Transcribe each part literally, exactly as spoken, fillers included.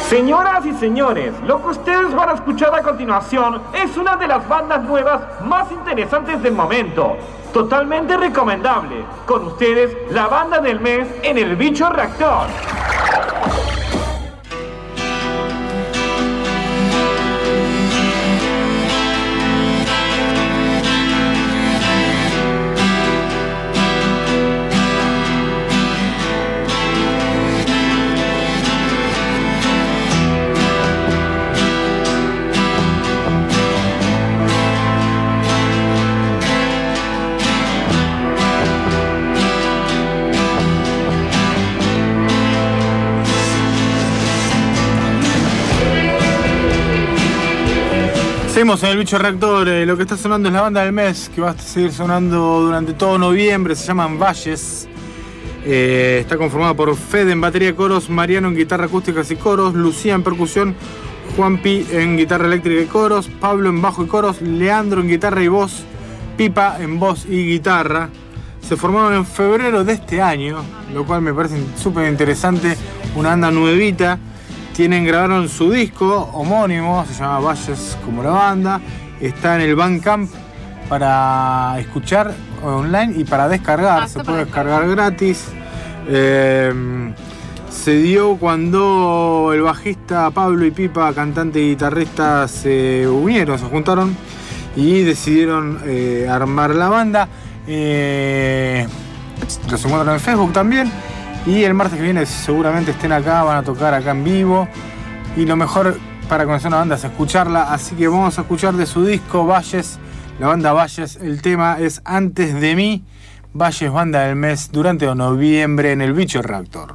Señoras y señores, lo que ustedes van a escuchar a continuación es una de las bandas nuevas más interesantes del momento. Totalmente recomendable. Con ustedes, la banda del mes en el Bicho Reactor. Seguimos en el Bicho Reactor. Eh, lo que está sonando es la banda del mes, que va a seguir sonando durante todo noviembre. Se llaman Valles. Eh, está conformada por Fede en batería y coros, Mariano en guitarra acústica y coros, Lucía en percusión, Juanpi en guitarra eléctrica y coros, Pablo en bajo y coros, Leandro en guitarra y voz, Pipa en voz y guitarra. Se formaron en febrero de este año, lo cual me parece súper interesante. Una banda nuevita. Tienen, grabaron su disco homónimo, se llama Valles como la banda. Está en el Bandcamp para escuchar online y para descargar. Ah, se puede descargar gratis. Eh, se dio cuando el bajista Pablo y Pipa, cantante y guitarrista, se unieron, se juntaron y decidieron eh, armar la banda. Eh, los encuentran en Facebook también. Y el martes que viene seguramente estén acá, van a tocar acá en vivo. Y lo mejor para conocer una banda es escucharla. Así que vamos a escuchar de su disco Valles, la banda Valles. El tema es Antes de mí. Valles, banda del mes, durante noviembre en el Bicho Reactor.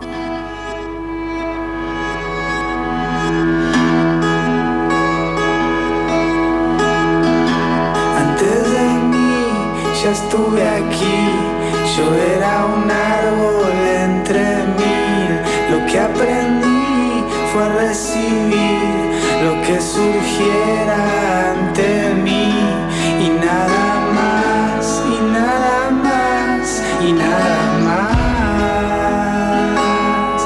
Antes de mí ya estuve aquí. Yo era un árbol entre mil. Lo que aprendí fue a recibir lo que surgiera ante mí. Y nada más, y nada más, y nada más.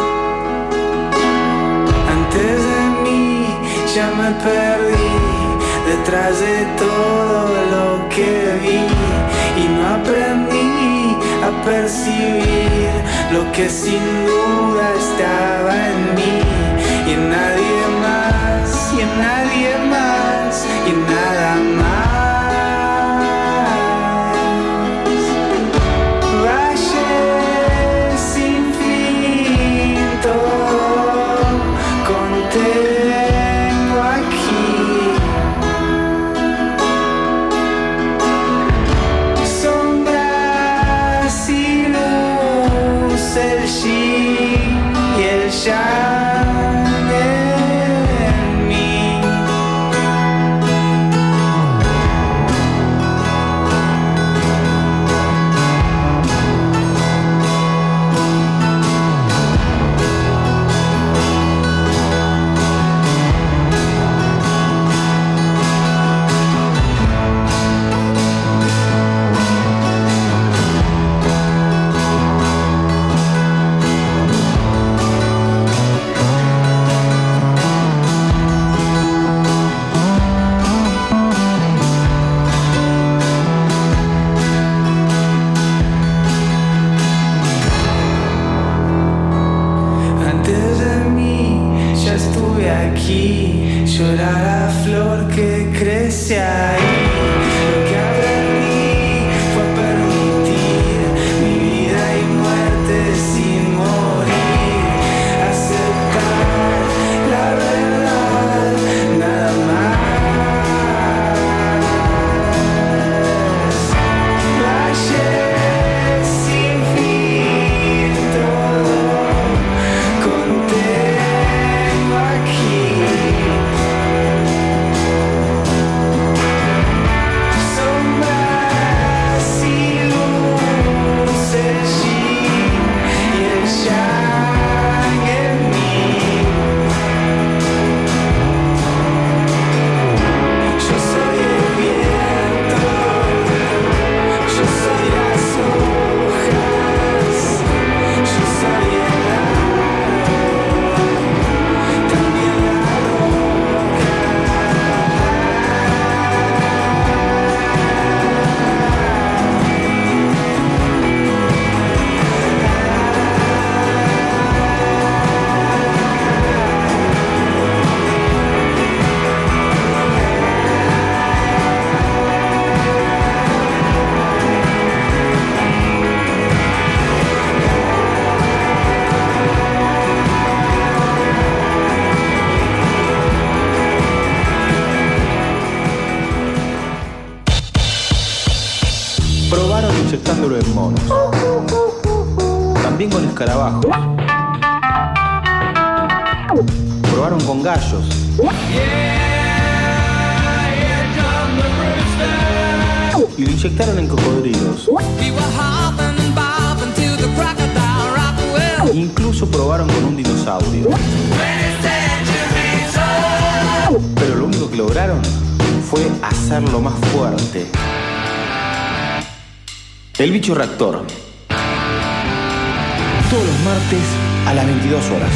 Antes de mí ya me perdí detrás de todo lo que vi. Y no aprendí a percibir lo que sin duda estaba en mí. Y en nadie más, y en nadie más, y en nada más. Valles sin fin, todo contengo aquí. Sombras y luz, el yin y el yang. Yo era la flor que crece ahí. Lo que aprendí fue a permitir mi vida y muerte sin morir. Aceptar la verdad, nada más. Valles sin fin, todo contengo aquí. escarabajo. Probaron con gallos. Y lo inyectaron en cocodrilos. Incluso probaron con un dinosaurio. Pero lo único que lograron fue hacerlo más fuerte. El bicho reactor. Todos los martes a las veintidós horas.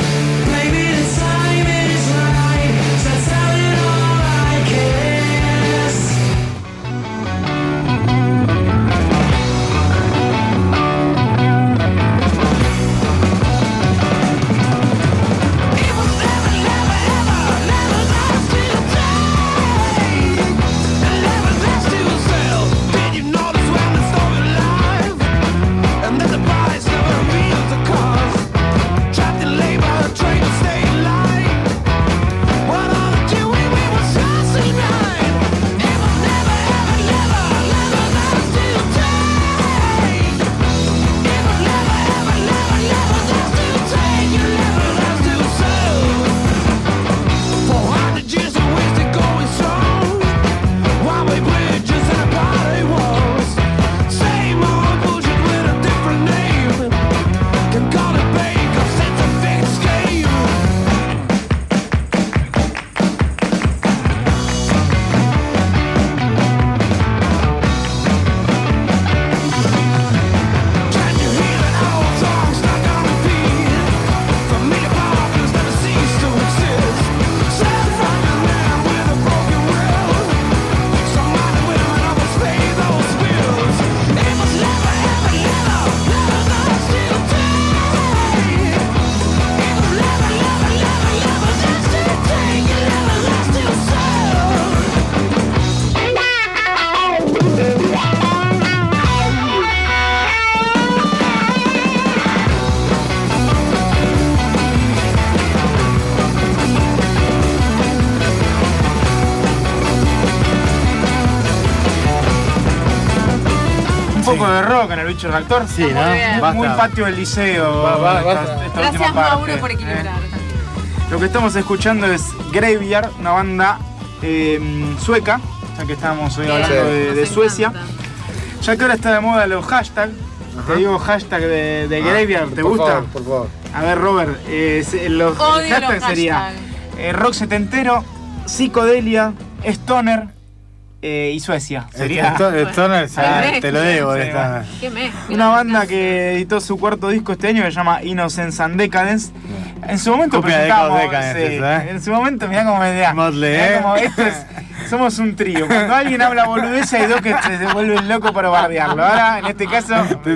De rock en el bicho reactor. Sí, ¿no? Muy, muy patio del liceo. Va, va, va. Esta, esta Gracias, Mauro, por equilibrar. Eh. Lo que estamos escuchando es Graveyard, una banda eh, sueca, ya que estábamos hoy hablando sí. de, de Suecia. Encanta. Ya que ahora está de moda los hashtags. Te digo hashtag de, de Graveyard, ¿te por gusta? Favor, por favor. A ver, Robert, eh, los Odio hashtags los sería hashtag. eh, rock setentero, psicodelia, stoner. Eh, y Suecia sería Stoner, sí, te lo debo. Sí, esta. Qué mezcla. Una banda que editó su cuarto disco este año que se llama Innocence and Decadence. En su momento Copia de presentamos, Decadence, sí, ¿eh? en su momento mirá cómo me da. Motley, mirá ¿eh? como esto es, somos un trío. Cuando alguien habla boludeza hay dos que se vuelven locos para bardearlo. Ahora, en este caso,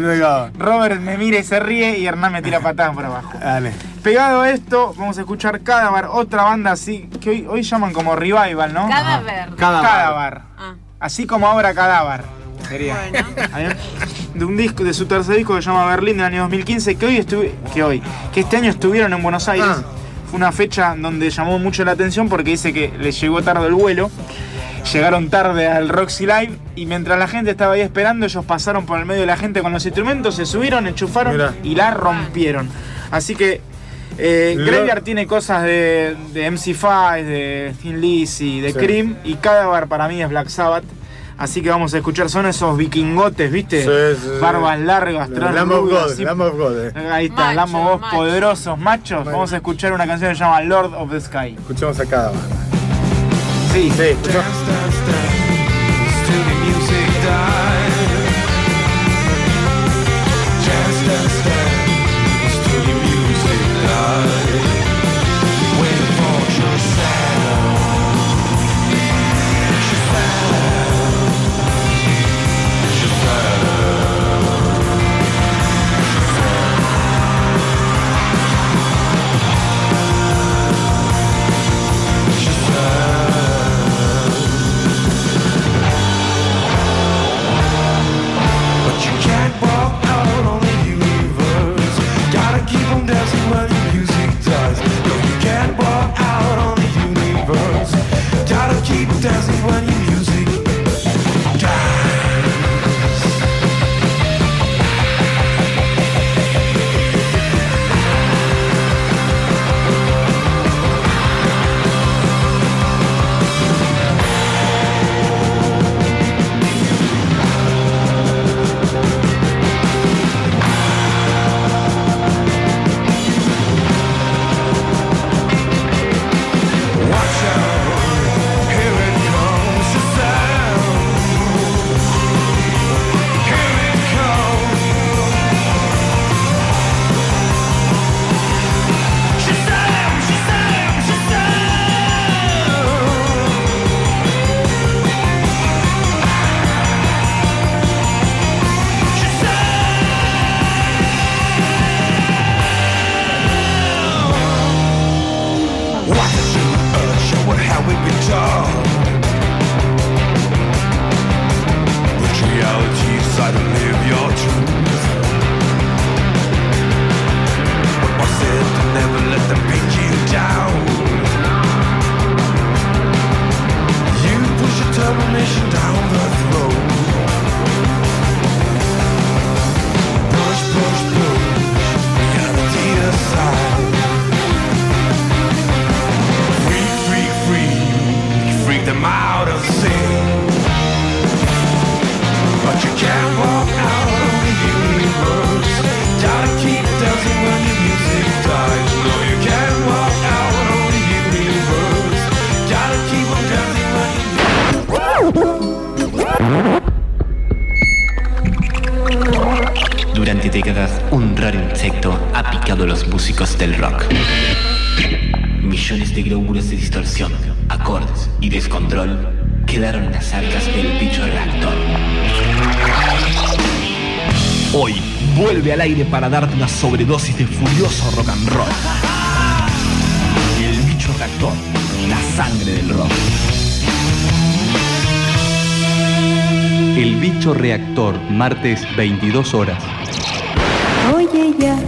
Robert me mira y se ríe y Hernán me tira patadas por abajo. Dale. Pegado a esto, vamos a escuchar Cadaver, otra banda así que hoy, hoy llaman como revival, ¿no? Cadáver. Cadaver. Cadaver. Ah. Así como ahora Cadáver. Sería. Bueno. De un disco, de su tercer disco que se llama Berlín del año dos mil quince, que hoy estuve, que hoy, que este año estuvieron en Buenos Aires. Ah. Fue una fecha donde llamó mucho la atención porque dice que les llegó tarde el vuelo. Llegaron tarde al Roxy Live y mientras la gente estaba ahí esperando, ellos pasaron por el medio de la gente con los instrumentos, se subieron, enchufaron Mirá. y la rompieron. Así que eh, Lo- Graveyard tiene cosas de, de M C cinco, de Thin Lizzy, de Sí. Cream, y Cadaver para mí es Black Sabbath. Así que vamos a escuchar, son esos vikingotes, ¿viste? Sí, sí, sí. Barbas largas, tres Lamb of rubios, God, así. Lamb of God. eh. Ahí está, Macho, Lamb of God, macho. poderosos machos. Vamos a escuchar una canción que se llama Lord of the Sky. Escuchemos a cada banda. Sí, Sí, escuchamos. She said raro insecto ha picado a los músicos del rock. Millones de glóbulos de distorsión, acordes y descontrol quedaron en las arcas del bicho reactor. Hoy vuelve al aire para darte una sobredosis de furioso rock and roll. El bicho reactor, la sangre del rock. El bicho reactor, martes veintidós horas. Oye ya.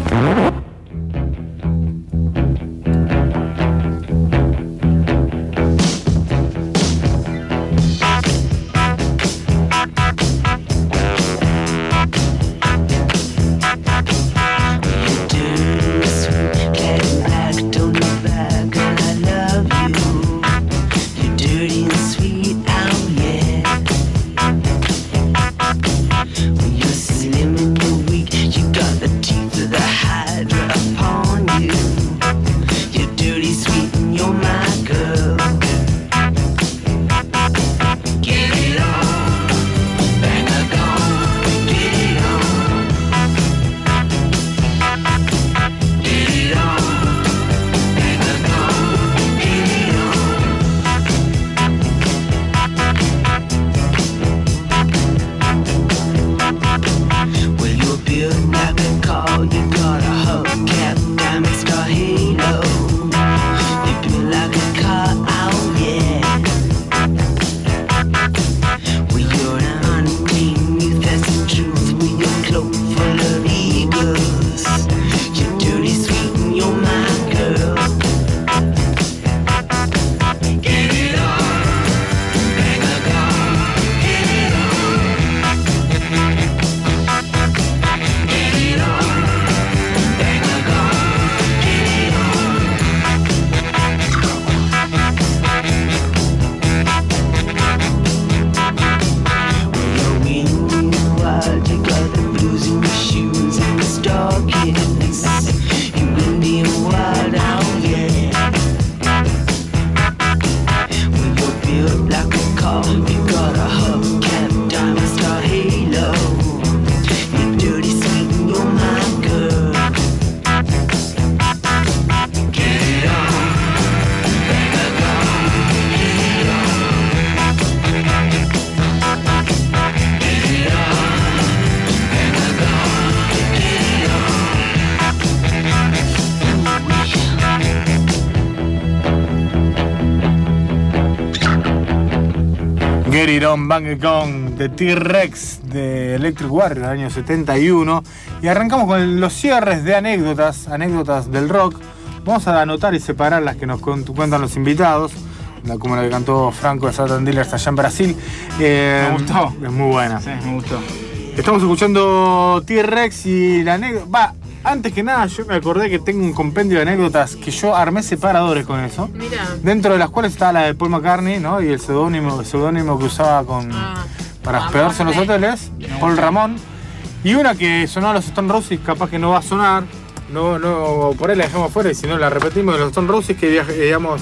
Get It On, Bang It On de T-Rex de Electric Warrior del año setenta y uno. Y arrancamos con los cierres de anécdotas, anécdotas del rock. Vamos a anotar y separar las que nos cuentan los invitados, como la que cantó Franco de Satan Dealers allá en Brasil. Eh, me gustó. Es muy buena. Sí, me gustó. Estamos escuchando T-Rex y la anécdota... Va, antes que nada, yo me acordé que tengo un compendio de anécdotas que yo armé separadores con eso. Mirá. Dentro de las cuales está la de Paul McCartney, ¿no? Y el seudónimo, el seudónimo que usaba con, Ah, para Ramón hospedarse en los Rey. hoteles, Paul Ramón. Y una que sonaba los Stone Roses, capaz que no va a sonar. No, no, por ahí la dejamos fuera y si no la repetimos de los Stone Roses, que viaj- digamos...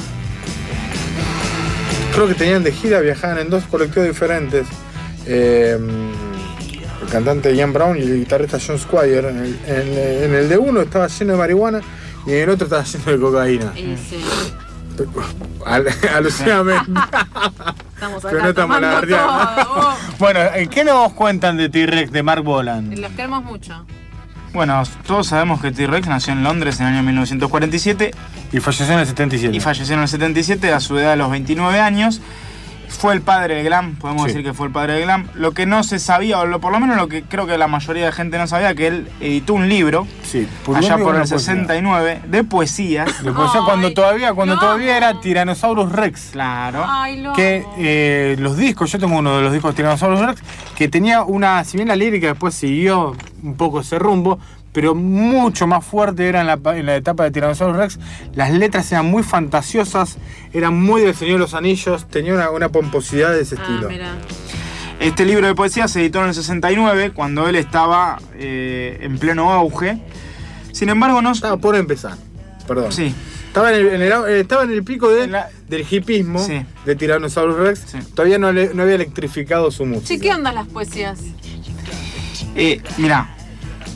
Creo que tenían de gira, viajaban en dos colectivos diferentes. Eh, el cantante Ian Brown y el guitarrista John Squire. En el, en, en el de uno estaba lleno de marihuana y en el otro estaba lleno de cocaína. Y sí. Al, alucinadamente. Estamos Pero acá no estamos tomando lagardeando. todo. Oh, Bueno, ¿qué nos cuentan de T-Rex, de Mark Bolan? los queremos mucho. Bueno, todos sabemos que T-Rex nació en Londres en el año mil novecientos cuarenta y siete Y falleció en el setenta y siete. y falleció en el setenta y siete a su edad de los veintinueve años. Fue el padre del glam, podemos Sí. decir que fue el padre del glam. Lo que no se sabía, o lo, por lo menos lo que creo que la mayoría de gente no sabía, que él editó un libro Sí, allá un por libro el de sesenta y nueve de poesías. poesía. De poesía cuando Ay, todavía, cuando no. todavía era Tyrannosaurus Rex. Claro. Ay, lo Que amo. eh, los discos, yo tengo uno de los discos de Tyrannosaurus Rex, que tenía una, si bien la lírica después siguió un poco ese rumbo, pero mucho más fuerte era en la, en la etapa de Tyrannosaurus Rex. Las letras eran muy fantasiosas, eran muy del Señor de los Anillos, tenía una, una pomposidad de ese Ah, estilo. mira. Este libro de poesía se editó en el sesenta y nueve, cuando él estaba eh, en pleno auge. Sin embargo, no... Estaba por empezar, perdón. Sí. Estaba en el, en el- eh, estaba en el pico de, En la- del hipismo Sí. de Tyrannosaurus Rex. Sí. Todavía no, le- no había electrificado su música. Che, ¿qué onda las poesías? Eh, mirá,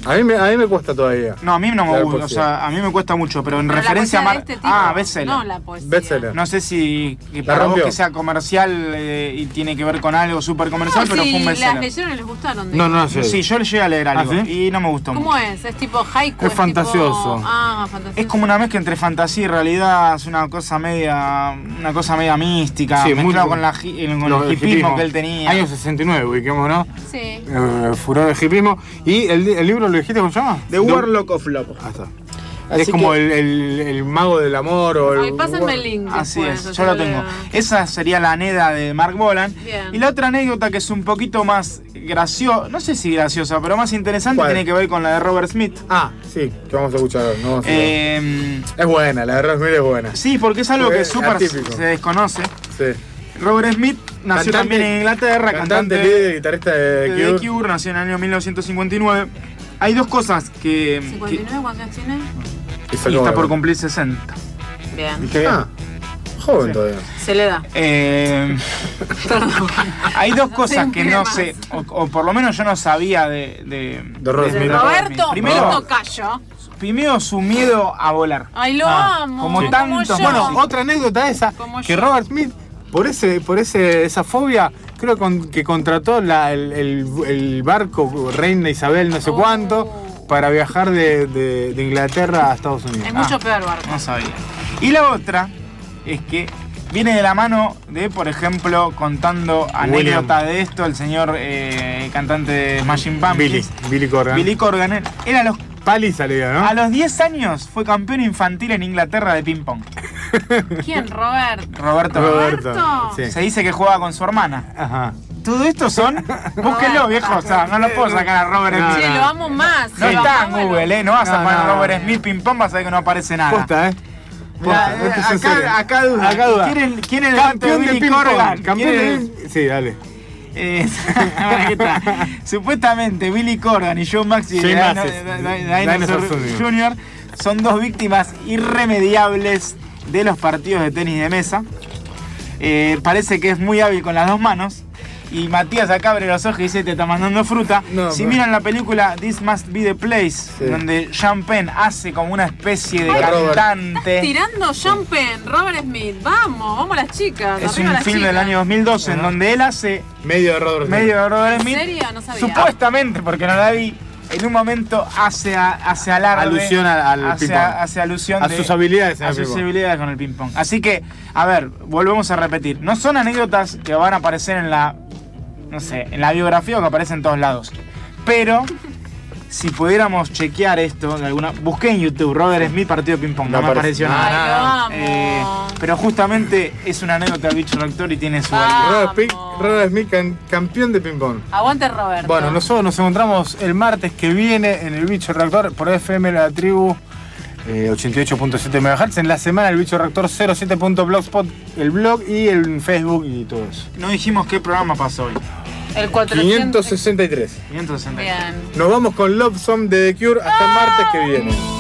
A mí, me, a mí me cuesta todavía. No, a mí no me La gusta, o poesía. sea, a mí me cuesta mucho, pero en Pero la referencia a poesía Mar... de este tipo. Ah, bestseller. No, la poesía. Bestseller. No sé si que La para vos rompió. que sea comercial eh, y tiene que ver con algo súper comercial, No, pero si fue un las bestseller. leyeron y les gustaron. No, no, sí. Sí, yo le llegué a leer algo ¿Ah, sí? y no me gustó ¿Cómo mucho. es? Es tipo haiku. Es fantasioso. Tipo... Ah, fantasioso. Es como una mezcla entre fantasía y realidad, es una cosa media una cosa media mística, Sí, mezclado mucho. con, la, hi- con Lo el del hipismo que él tenía. Año sesenta y nueve, ubiquemos, ¿no? Sí. Eh, furor del hipismo. ¿Y el, el libro lo dijiste cómo se llama? The Warlock of Love. Ah, está. Así es como que- el, el, el mago del amor o el... Ay, pásenme el link. Así después, es, yo lo tengo. leo. Esa sería la Neda de Mark Bolan. Bien. Y la otra anécdota que es un poquito más graciosa, no sé si graciosa, pero más interesante, ¿Cuál? tiene que ver con la de Robert Smith. Ah, sí, que vamos a escuchar ahora. No vamos a Eh, es buena, la de Rosemary es buena. sí, porque es algo Fue que súper atípico. se desconoce. Sí. Robert Smith nació Cantante- también en Inglaterra, Cantante, cantante, líder, guitarrista de de The The Cure. Cure, nació en el año mil novecientos cincuenta y nueve. Hay dos cosas que, ¿cincuenta que y nueve cuántos años tiene? Y y sacó- está por cumplir sesenta. Bien. ¿Viste bien? Ah, joven todavía. Se le da. Eh, Perdón. hay dos Soy cosas un que pibe no más. sé, o, o por lo menos yo no sabía de, de, De Robert de Smith. Roberto, Primero, Roberto Callo. primero su miedo a volar. Ay, lo Ah, amo. como como tantos- yo. Bueno, otra anécdota esa, Como que yo. Robert Smith, por ese, por ese, esa fobia, creo con- que contrató la- el, el- el barco Reina Isabel no sé Oh. cuánto para viajar de, de- de Inglaterra a Estados Unidos. Es mucho Ah. peor, Barco. No sabía. Y la otra es que viene de la mano de, por ejemplo, contando anécdota de esto, el señor eh, cantante de Smashing Pumpkins, Billy, Billy Corgan. Billy Corgan. Él era los, Paliza le dio, ¿no? a los diez años fue campeón infantil en Inglaterra de ping pong. ¿Quién? Robert. Roberto. Roberto. Sí. Se dice que juega con su hermana. Ajá. Todo esto son. Búsquenlo, viejo. O sea, no lo puedo sacar a Robert No, Smith. Che, no. lo amo más. No lo está amo, en bueno. Google, ¿eh? No vas a No, poner no. Robert Smith ping pong, vas a ver que no aparece nada. Posta, ¿eh? Mirá, Posta, eh, esto es en serio. acá, acá duda. Acá duda. ¿Quién, quién es el gato de Campeón de Billy ping Corgan? pong. Campeón ¿Quién es? de... Sí, dale. Eh, aquí está. Supuestamente Billy Corgan y Joe Maxi Jay de Dino- Mascis, de- de- de- de de Dinosaur Dinosaur Junior Junior son dos víctimas irremediables de los partidos de tenis de mesa. Eh, parece que es muy hábil con las dos manos. Y Matías acá abre los ojos y dice: te está mandando fruta. No, si pero- miran la película This Must Be the Place, Sí. donde Sean Penn hace como una especie de Ay, Robert. cantante. Tirando Sean Penn, Robert Smith. Vamos, vamos las chicas. Es arriba un las film del chicas. año dos mil doce en Ajá. donde él hace Medio de Robert Smith. medio de Robert ¿En Smith. serio? No sabía. Supuestamente, porque no la vi, en un momento hace, a- hace alarde. Alusión al- al hace, ping-pong. hace alusión A de- sus habilidades en a el sus ping-pong. habilidades con el ping-pong. Así que, a ver, volvemos a repetir. No son anécdotas que van a aparecer en la. No sé, en la biografía o que aparece en todos lados. Pero. Si pudiéramos chequear esto de alguna. Busqué en YouTube Robert Smith partido de ping-pong. No, No me aparece. apareció Ay, nada. lo amo. Eh, pero justamente es una anécdota del bicho rector y tiene su Ah. validez. Robert, Pick- Vamos. Robert Smith, can- campeón de ping-pong. Aguante Roberto. Bueno, nosotros nos encontramos el martes que viene en el Bicho Reactor por F M La Tribu eh, ochenta y ocho punto siete megahertz. En la semana el Bicho Reactor cero siete punto blogspot, el blog y el Facebook y todo eso. No dijimos qué programa pasó hoy. El cuatrocientos. quinientos sesenta y tres. quinientos sesenta. Bien. Nos vamos con Love Song de The Cure hasta el martes que viene.